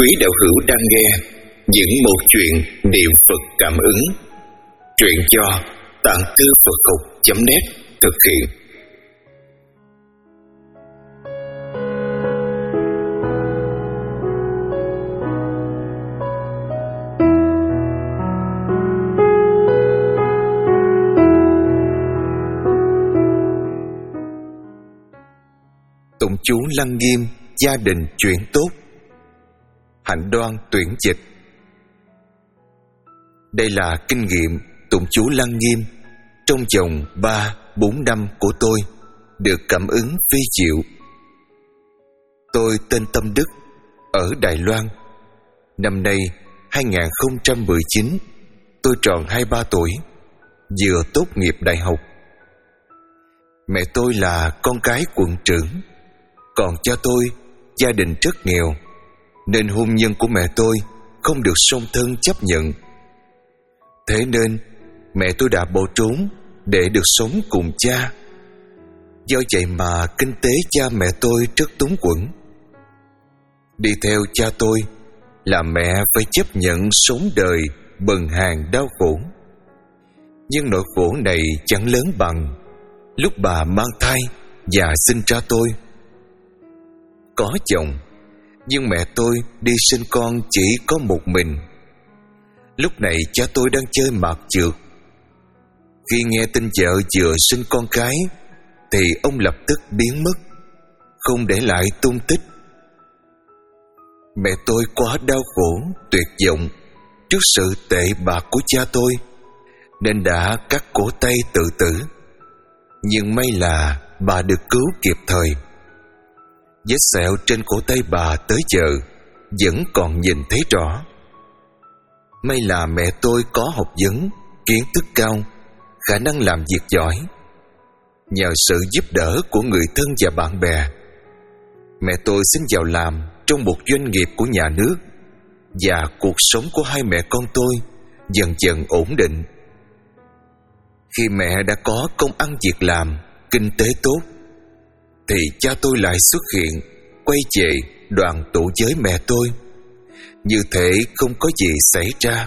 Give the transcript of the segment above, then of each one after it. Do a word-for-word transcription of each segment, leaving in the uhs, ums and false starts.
quý đạo hữu đang nghe những một chuyện niệm Phật cảm ứng. Truyện do Tạng Thư Phật Học chấm net thực hiện. Tụng chú Lăng Nghiêm, gia đình chuyển tốt. Hạnh Đoan tuyển dịch. Đây là kinh nghiệm tụng chú Lăng Nghiêm trong vòng ba bốn năm của tôi, được cảm ứng vi diệu. Tôi tên Tâm Đức, ở Đài Loan. Năm nay hai không một chín, tôi tròn hai mươi ba tuổi, vừa tốt nghiệp đại học. Mẹ tôi là con cái quận trưởng, còn cha tôi gia đình rất nghèo, nên hôn nhân của mẹ tôi không được song thân chấp nhận. Thế nên mẹ tôi đã bỏ trốn để được sống cùng cha. Do vậy mà kinh tế cha mẹ tôi rất túng quẫn. Đi theo cha tôi là mẹ phải chấp nhận sống đời bần hàn đau khổ. Nhưng nỗi khổ này chẳng lớn bằng lúc bà mang thai và sinh ra tôi. Có chồng, nhưng mẹ tôi đi sinh con chỉ có một mình. Lúc này cha tôi đang chơi mạt chược. Khi nghe tin vợ vừa sinh con cái thì ông lập tức biến mất, không để lại tung tích. Mẹ tôi quá đau khổ, tuyệt vọng trước sự tệ bạc của cha tôi, nên đã cắt cổ tay tự tử. Nhưng may là bà được cứu kịp thời. Vết sẹo trên cổ tay bà tới giờ vẫn còn nhìn thấy rõ. May là mẹ tôi có học vấn, kiến thức cao, khả năng làm việc giỏi. Nhờ sự giúp đỡ của người thân và bạn bè, mẹ tôi xin vào làm trong một doanh nghiệp của nhà nước, và cuộc sống của hai mẹ con tôi dần dần ổn định. Khi mẹ đã có công ăn việc làm, kinh tế tốt, thì cha tôi lại xuất hiện, quay về đoàn tụ với mẹ tôi, như thể không có gì xảy ra.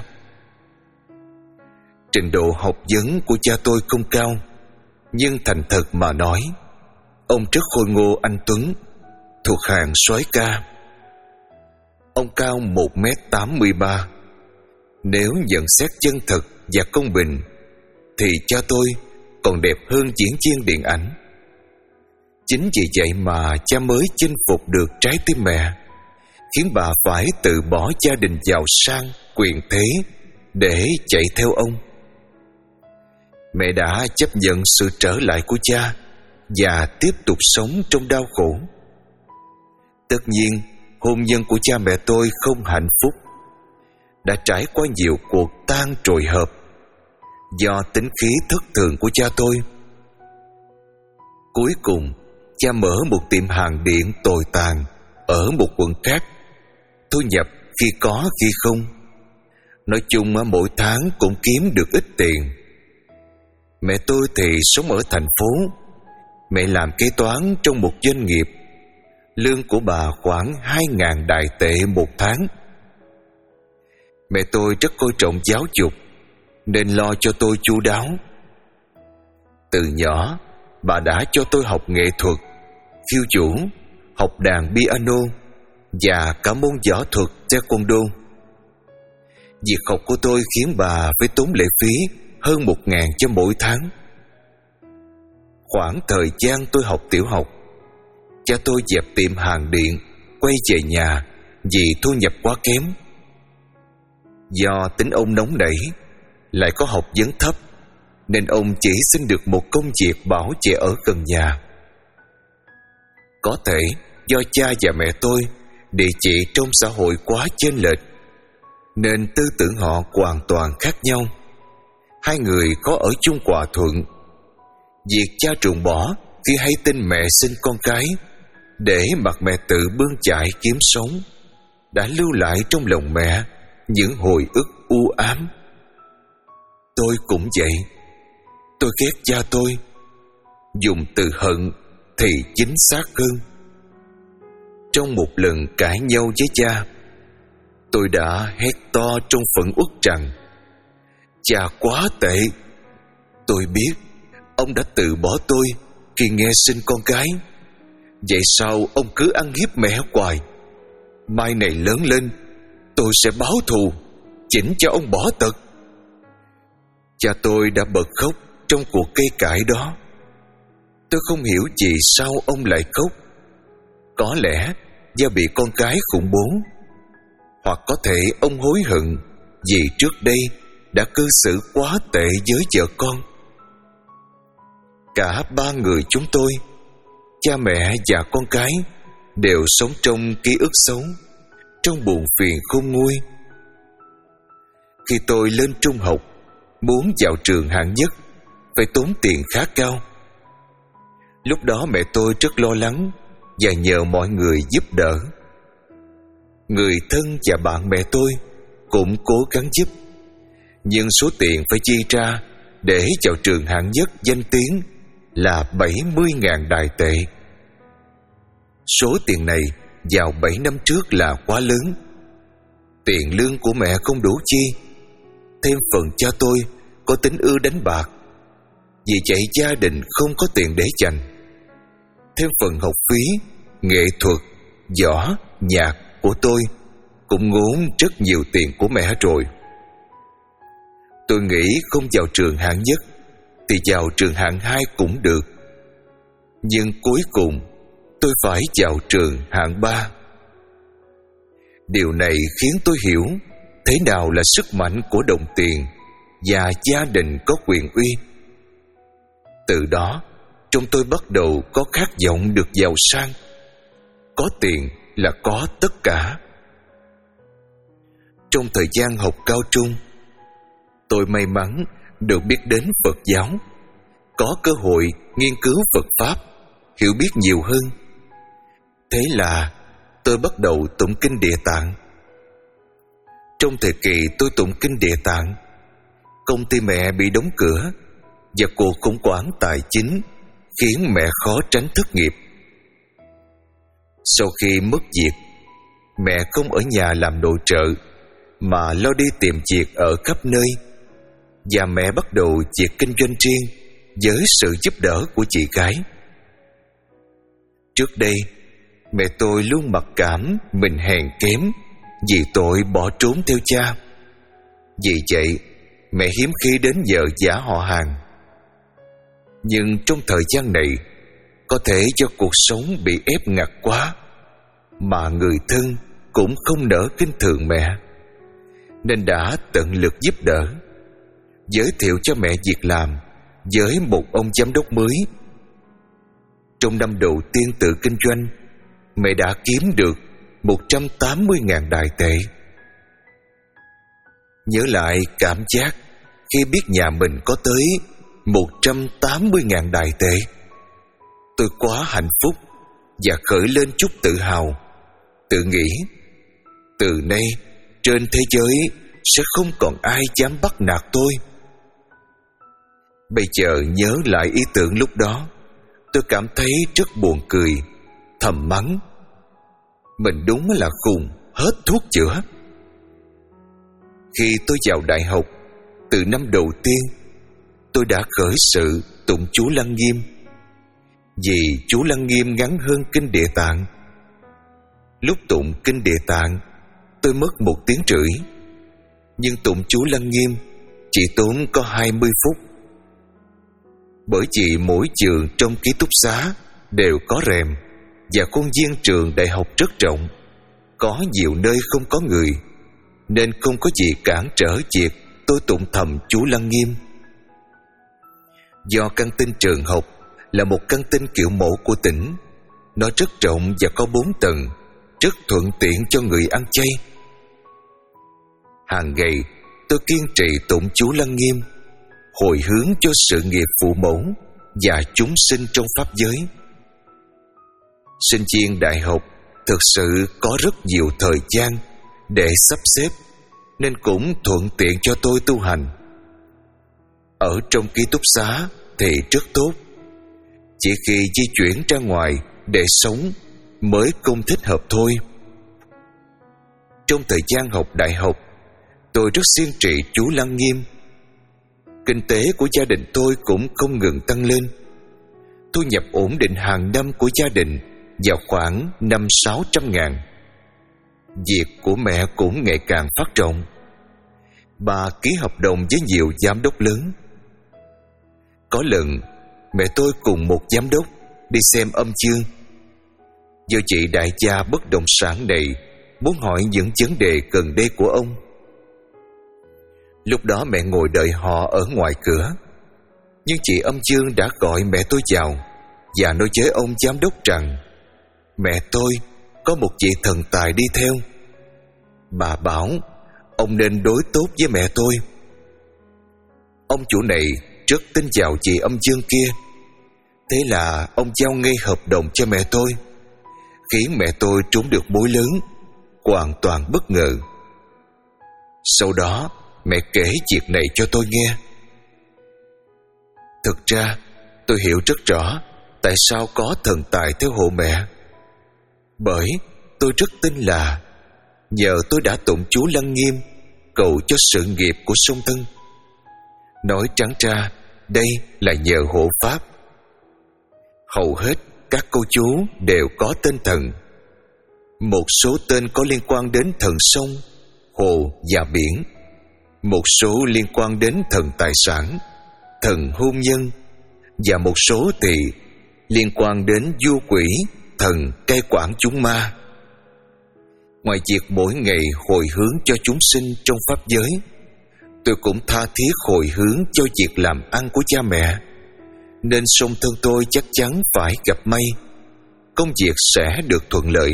Trình độ học vấn của cha tôi không cao, nhưng thành thật mà nói, ông rất khôi ngô anh tuấn, thuộc hàng soái ca. Ông cao một mét tám mươi ba. Nếu nhận xét chân thật và công bình, thì cha tôi còn đẹp hơn diễn viên điện ảnh. Chính vì vậy mà cha mới chinh phục được trái tim mẹ, khiến bà phải từ bỏ gia đình giàu sang, quyền thế để chạy theo ông. Mẹ đã chấp nhận sự trở lại của cha và tiếp tục sống trong đau khổ. Tất nhiên, hôn nhân của cha mẹ tôi không hạnh phúc, đã trải qua nhiều cuộc tan trồi hợp do tính khí thất thường của cha tôi. Cuối cùng, cha mở một tiệm hàng điện tồi tàn ở một quận khác, thu nhập khi có khi không. Nói chung mỗi tháng cũng kiếm được ít tiền. Mẹ tôi thì sống ở thành phố. Mẹ làm kế toán trong một doanh nghiệp. Lương của bà khoảng hai ngàn đại tệ một tháng. Mẹ tôi rất coi trọng giáo dục, nên lo cho tôi chu đáo. Từ nhỏ, bà đã cho tôi học nghệ thuật, khiêu vũ, học đàn piano và cả môn võ thuật taekwondo. Việc học của tôi khiến bà phải tốn lệ phí hơn một ngàn cho mỗi tháng. Khoảng thời gian tôi học tiểu học, cha tôi dẹp tiệm hàng điện, quay về nhà vì thu nhập quá kém. Do tính ông nóng nảy, lại có học vấn thấp, nên ông chỉ xin được một công việc bảo vệ ở gần nhà. Có thể do cha và mẹ tôi địa vị trong xã hội quá chênh lệch, nên tư tưởng họ hoàn toàn khác nhau. Hai người có ở chung hòa thuận. Việc cha ruồng bỏ khi hay tin mẹ sinh con cái, để mặc mẹ tự bươn chải kiếm sống, đã lưu lại trong lòng mẹ những hồi ức u ám. Tôi cũng vậy. Tôi ghét cha tôi. Dùng từ hận thì chính xác hơn. Trong một lần cãi nhau với cha, Tôi đã hét to trong phẫn uất rằng: Cha quá tệ! Tôi biết ông đã từ bỏ tôi khi nghe sinh con gái. Vậy sao ông cứ ăn hiếp mẹ hoài? Mai này lớn lên, tôi sẽ báo thù, chỉnh cho ông bỏ tật. Cha tôi đã bật khóc trong cuộc cây cãi đó. Tôi không hiểu vì sao ông lại khóc. Có lẽ do bị con gái khủng bố, hoặc có thể ông hối hận vì trước đây đã cư xử quá tệ với vợ con. Cả ba người chúng tôi, cha mẹ và con cái, đều sống trong ký ức xấu, trong buồn phiền khôn nguôi. Khi tôi lên trung học, muốn vào trường hạng nhất phải tốn tiền khá cao. Lúc đó mẹ tôi rất lo lắng và nhờ mọi người giúp đỡ. Người thân và bạn bè tôi cũng cố gắng giúp, nhưng số tiền phải chi ra để vào trường hạng nhất danh tiếng là bảy mươi nghìn đài tệ. Số tiền này vào bảy năm trước là quá lớn. Tiền lương của mẹ không đủ chi, thêm phần cha tôi có tính ưa đánh bạc, vì vậy gia đình không có tiền để dành. Thêm phần học phí, nghệ thuật, võ, nhạc của tôi cũng ngốn rất nhiều tiền của mẹ rồi. Tôi nghĩ không vào trường hạng nhất thì vào trường hạng hai cũng được, nhưng cuối cùng tôi phải vào trường hạng ba. Điều này khiến tôi hiểu thế nào là sức mạnh của đồng tiền và gia đình có quyền uy. Từ đó, trong tôi bắt đầu có khát vọng được giàu sang. Có tiền là có tất cả. Trong thời gian học cao trung, tôi may mắn được biết đến Phật giáo, có cơ hội nghiên cứu Phật Pháp, hiểu biết nhiều hơn. Thế là tôi bắt đầu tụng kinh Địa Tạng. Trong thời kỳ tôi tụng kinh Địa Tạng, công ty mẹ bị đóng cửa và cuộc khủng hoảng tài chính khiến mẹ khó tránh thất nghiệp. Sau khi mất việc, mẹ không ở nhà làm nội trợ mà lo đi tìm việc ở khắp nơi, và mẹ bắt đầu việc kinh doanh riêng với sự giúp đỡ của chị gái. Trước đây, mẹ tôi luôn mặc cảm mình hèn kém vì tội bỏ trốn theo cha. Vì vậy, mẹ hiếm khi đến vợ giả họ hàng. Nhưng trong thời gian này, có thể do cuộc sống bị ép ngặt quá, mà người thân cũng không nỡ khinh thường mẹ, nên đã tận lực giúp đỡ, giới thiệu cho mẹ việc làm với một ông giám đốc mới. Trong năm đầu tiên tự kinh doanh, mẹ đã kiếm được một trăm tám mươi nghìn đài tệ. Nhớ lại cảm giác khi biết nhà mình có tới một trăm tám mươi nghìn đài tệ, tôi quá hạnh phúc và khởi lên chút tự hào, tự nghĩ từ nay trên thế giới sẽ không còn ai dám bắt nạt tôi. Bây giờ nhớ lại ý tưởng lúc đó, tôi cảm thấy rất buồn cười, thầm mắng mình đúng là khùng hết thuốc chữa. Khi tôi vào đại học, từ năm đầu tiên, tôi đã khởi sự tụng chú Lăng Nghiêm, vì chú Lăng Nghiêm ngắn hơn kinh Địa Tạng. Lúc tụng kinh Địa Tạng, tôi mất một tiếng rưỡi, nhưng tụng chú Lăng Nghiêm chỉ tốn có hai mươi phút. Bởi vì mỗi trường trong ký túc xá đều có rèm, và khuôn viên trường đại học rất rộng, có nhiều nơi không có người, nên không có gì cản trở việc tôi tụng thầm chú Lăng Nghiêm. Do căn tin trường học là một căn tin kiểu mẫu của tỉnh, nó rất rộng và có bốn tầng, rất thuận tiện cho người ăn chay. Hàng ngày tôi kiên trì tụng chú Lăng Nghiêm, hồi hướng cho sự nghiệp phụ mẫu và chúng sinh trong pháp giới. Sinh viên đại học thực sự có rất nhiều thời gian để sắp xếp, nên cũng thuận tiện cho tôi tu hành. Ở trong ký túc xá thì rất tốt, chỉ khi di chuyển ra ngoài để sống mới không thích hợp thôi. Trong thời gian học đại học, tôi rất siêng trị chú Lăng Nghiêm. Kinh tế của gia đình tôi cũng không ngừng tăng lên. Thu nhập ổn định hàng năm của gia đình vào khoảng năm sáu trăm ngàn. Việc của mẹ cũng ngày càng phát rộng. Bà ký hợp đồng với nhiều giám đốc lớn. Có lần mẹ tôi cùng một giám đốc đi xem âm dương. Do chị đại gia bất động sản này muốn hỏi những vấn đề gần đây của ông. Lúc đó mẹ ngồi đợi họ ở ngoài cửa, nhưng chị âm dương đã gọi mẹ tôi vào và nói với ông giám đốc rằng mẹ tôi có một vị thần tài đi theo. Bà bảo ông nên đối tốt với mẹ tôi. Ông chủ này rất tin vào chị âm dương kia. Thế là ông giao ngay hợp đồng cho mẹ tôi, khiến mẹ tôi trúng được mối lớn, hoàn toàn bất ngờ. Sau đó mẹ kể việc này cho tôi nghe. Thực ra tôi hiểu rất rõ tại sao có thần tài theo hộ mẹ. Bởi tôi rất tin là nhờ tôi đã tụng chú Lăng Nghiêm cầu cho sự nghiệp của song thân. Nói trắng ra, đây là nhờ hộ pháp. Hầu hết các câu chú đều có tên thần. Một số tên có liên quan đến thần sông, hồ và biển. Một số liên quan đến thần tài sản, thần hôn nhân, và một số thì liên quan đến vua quỷ, thần cai quản chúng ma. Ngoài việc mỗi ngày hồi hướng cho chúng sinh trong pháp giới, tôi cũng tha thiết hồi hướng cho việc làm ăn của cha mẹ, nên song thân tôi chắc chắn phải gặp may, công việc sẽ được thuận lợi.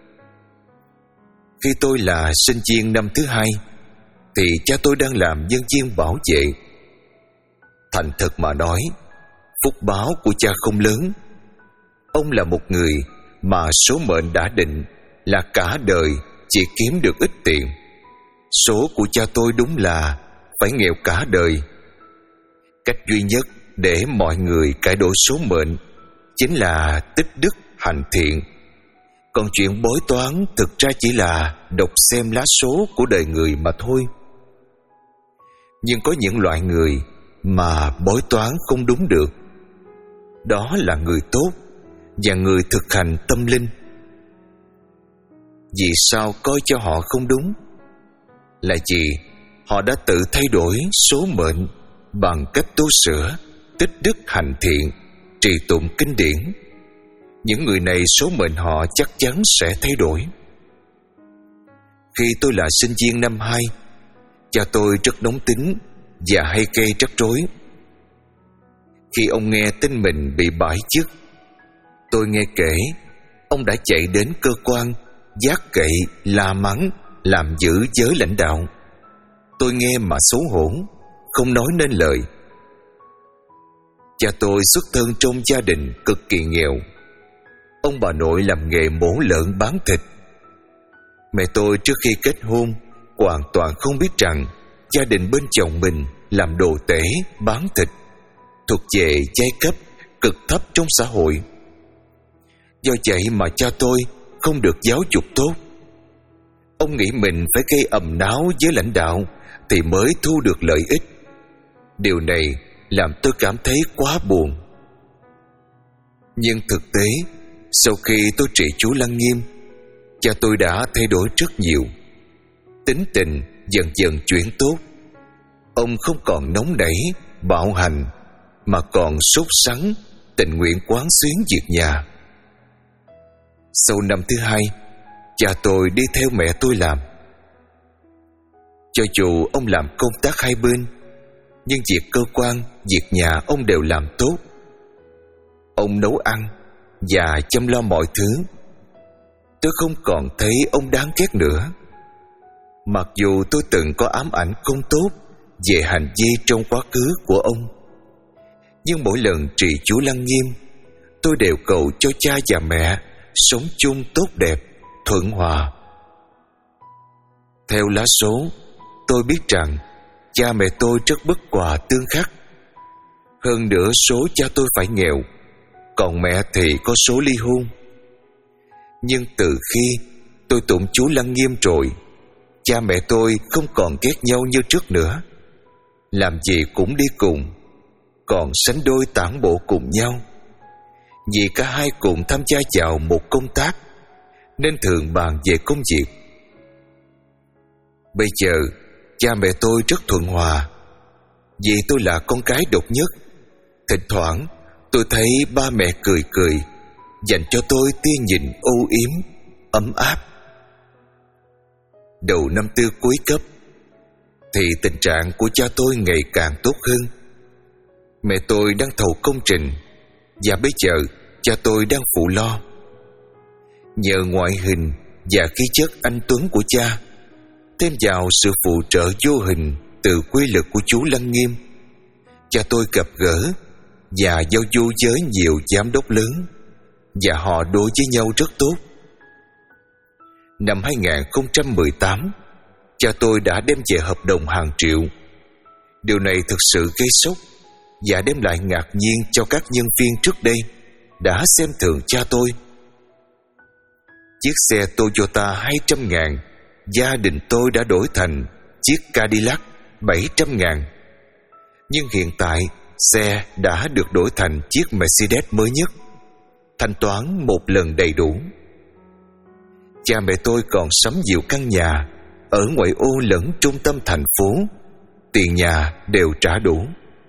Khi tôi là sinh viên năm thứ hai, thì cha tôi đang làm nhân viên bảo vệ. Thành thật mà nói, phúc báo của cha không lớn. Ông là một người mà số mệnh đã định là cả đời chỉ kiếm được ít tiền. Số của cha tôi đúng là phải nghèo cả đời. Cách duy nhất để mọi người cải đổi số mệnh chính là tích đức hành thiện. Còn chuyện bói toán thực ra chỉ là đọc xem lá số của đời người mà thôi. Nhưng có những loại người mà bói toán không đúng được. Đó là người tốt và người thực hành tâm linh. Vì sao coi cho họ không đúng? Là vì họ đã tự thay đổi số mệnh bằng cách tu sửa, tích đức hành thiện, trì tụng kinh điển. Những người này số mệnh họ chắc chắn sẽ thay đổi. Khi tôi là sinh viên năm hai, cha tôi rất nóng tính và hay gây rắc rối. Khi ông nghe tin mình bị bãi chức, tôi nghe kể ông đã chạy đến cơ quan vác gậy la mắng làm dữ với lãnh đạo. Tôi nghe mà xấu hổ, không nói nên lời. Cha tôi xuất thân trong gia đình cực kỳ nghèo. Ông bà nội làm nghề mổ lợn bán thịt. Mẹ tôi trước khi kết hôn hoàn toàn không biết rằng gia đình bên chồng mình làm đồ tể bán thịt, thuộc về giai cấp cực thấp trong xã hội. Do vậy mà cha tôi không được giáo dục tốt. Ông nghĩ mình phải gây ầm náo với lãnh đạo thì mới thu được lợi ích. Điều này làm tôi cảm thấy quá buồn. Nhưng thực tế, sau khi tôi trị chú Lăng Nghiêm, cha tôi đã thay đổi rất nhiều. Tính tình dần dần chuyển tốt. Ông không còn nóng nảy, bạo hành, mà còn sốt sắng, tình nguyện quán xuyến việc nhà. Sau năm thứ hai, cha tôi đi theo mẹ tôi làm. Cho dù ông làm công tác hai bên, nhưng việc cơ quan, việc nhà ông đều làm tốt. Ông nấu ăn và chăm lo mọi thứ. Tôi không còn thấy ông đáng ghét nữa. Mặc dù tôi từng có ám ảnh không tốt về hành vi trong quá khứ của ông, nhưng mỗi lần trì chú Lăng Nghiêm, tôi đều cầu cho cha và mẹ sống chung tốt đẹp, thuận hòa. Theo lá số, tôi biết rằng cha mẹ tôi rất bất hòa tương khắc. Hơn nữa số cha tôi phải nghèo, còn mẹ thì có số ly hôn. Nhưng từ khi tôi tụng chú Lăng Nghiêm rồi, Cha mẹ tôi không còn ghét nhau như trước nữa. Làm gì cũng đi cùng, còn sánh đôi tản bộ cùng nhau. Vì cả hai cùng tham gia vào một công tác, nên thường bàn về công việc. Bây giờ cha mẹ tôi rất thuận hòa. Vì tôi là con cái độc nhất, thỉnh thoảng tôi thấy ba mẹ cười cười, dành cho tôi tia nhìn âu yếm, ấm áp. Đầu năm tư cuối cấp thì tình trạng của cha tôi ngày càng tốt hơn. Mẹ tôi đang thầu công trình, và bây giờ cha tôi đang phụ lo. Nhờ ngoại hình và khí chất anh tuấn của cha, thêm vào sự phụ trợ vô hình từ quy lực của chú Lăng Nghiêm, cha tôi gặp gỡ và giao du với nhiều giám đốc lớn, và họ đối với nhau rất tốt. Năm hai không một tám, cha tôi đã đem về hợp đồng hàng triệu. Điều này thực sự gây sốc và đem lại ngạc nhiên cho các nhân viên trước đây đã xem thường cha tôi. Chiếc xe Toyota hai trăm ngàn gia đình tôi đã đổi thành chiếc Cadillac bảy trăm ngàn. Nhưng hiện tại xe đã được đổi thành chiếc Mercedes mới nhất, thanh toán một lần đầy đủ. Cha mẹ tôi còn sắm nhiều căn nhà ở ngoại ô lẫn trung tâm thành phố, tiền nhà đều trả đủ.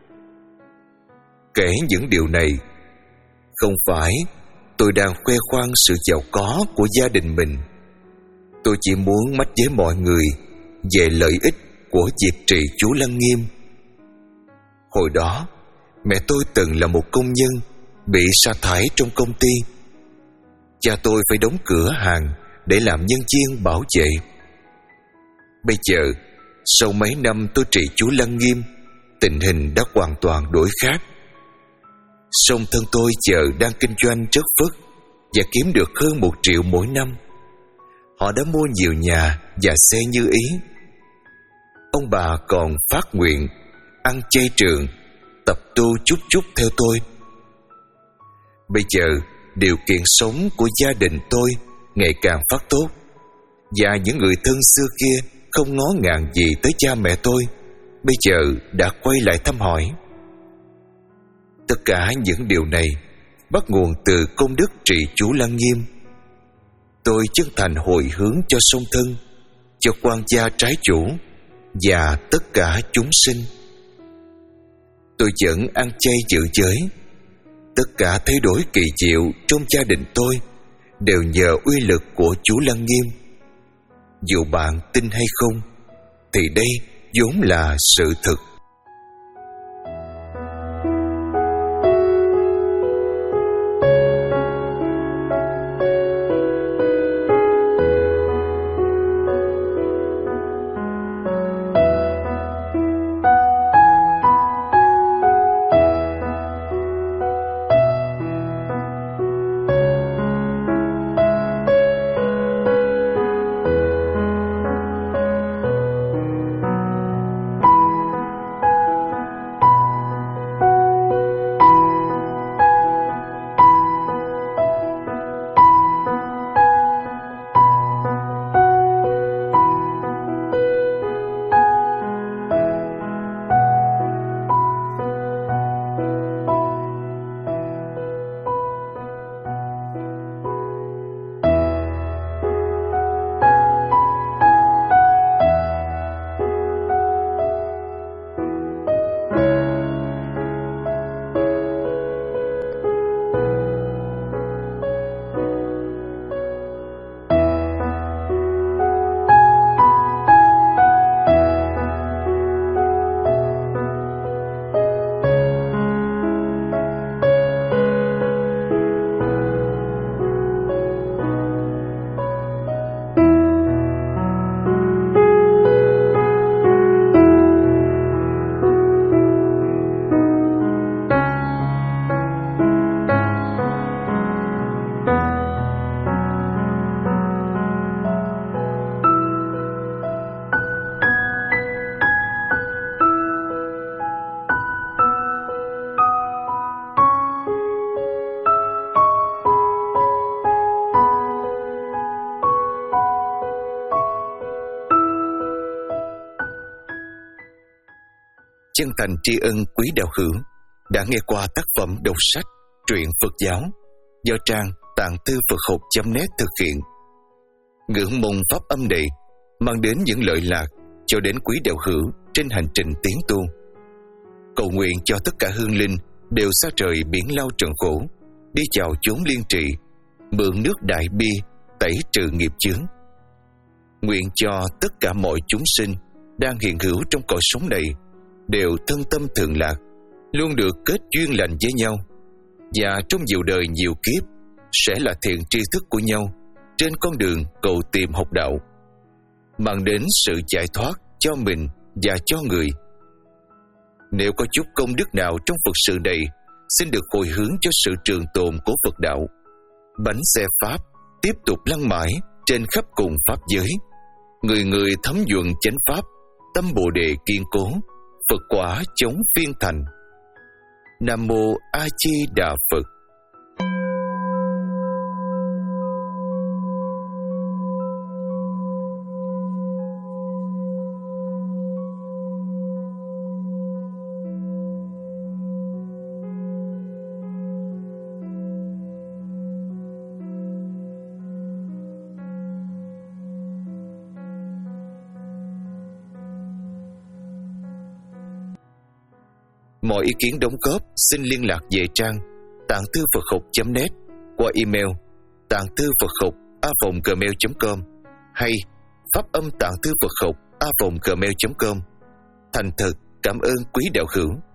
Kể những điều này, không phải tôi đang khoe khoang sự giàu có của gia đình mình. Tôi chỉ muốn mách với mọi người về lợi ích của việc trì chú Lăng Nghiêm. Hồi đó, mẹ tôi từng là một công nhân bị sa thải trong công ty. Cha tôi phải đóng cửa hàng để làm nhân viên bảo vệ. Bây giờ, sau mấy năm tôi trì chú Lăng Nghiêm, tình hình đã hoàn toàn đổi khác. Song thân tôi giờ đang kinh doanh rất phất và kiếm được hơn một triệu mỗi năm. Họ đã mua nhiều nhà và xe như ý. Ông bà còn phát nguyện ăn chay trường, tập tu chút chút theo tôi. Bây giờ điều kiện sống của gia đình tôi ngày càng phát tốt, và những người thân xưa kia không ngó ngàng gì tới cha mẹ tôi bây giờ đã quay lại thăm hỏi. Tất cả những điều này bắt nguồn từ công đức trì chú Lăng Nghiêm. Tôi chân thành hồi hướng cho song thân, cho quan gia trái chủ và tất cả chúng sinh. Tôi vẫn ăn chay giữ giới. Tất cả thay đổi kỳ diệu trong gia đình tôi đều nhờ uy lực của chú Lăng Nghiêm. Dù bạn tin hay không, thì đây vốn là sự thực. chân thành tri ân quý đạo hữu đã nghe qua tác phẩm đọc sách truyện Phật giáo do trang tạng thư Phật học chấm net thực hiện. Ngưỡng mong pháp âm này mang đến những lợi lạc cho đến quý đạo hữu trên hành trình tiến tu. Cầu nguyện cho tất cả hương linh đều xa trời biển lao trần khổ, đi vào chốn liên trị, mượn nước đại bi tẩy trừ nghiệp chướng. Nguyện cho tất cả mọi chúng sinh đang hiện hữu trong cõi sống này đều thân tâm thường lạc, luôn được kết duyên lành với nhau, và trong nhiều đời nhiều kiếp sẽ là thiện tri thức của nhau trên con đường cầu tìm học đạo, mang đến sự giải thoát cho mình và cho người. Nếu có chút công đức nào trong Phật sự này, xin được hồi hướng cho sự trường tồn của Phật đạo. Bánh xe Pháp tiếp tục lăn mãi trên khắp cùng Pháp giới, người người thấm nhuận chánh Pháp, tâm Bồ Đề kiên cố, Phật quả chống phiên thành. Nam Mô A Di Đà Phật. Mọi ý kiến đóng góp xin liên lạc về trang tạng thư Phật học chấm net qua email tạng thư Phật học a vòng gmail chấm com hay pháp âm tạng thư Phật học a vòng gmail chấm com. Thành thật cảm ơn quý đạo hữu.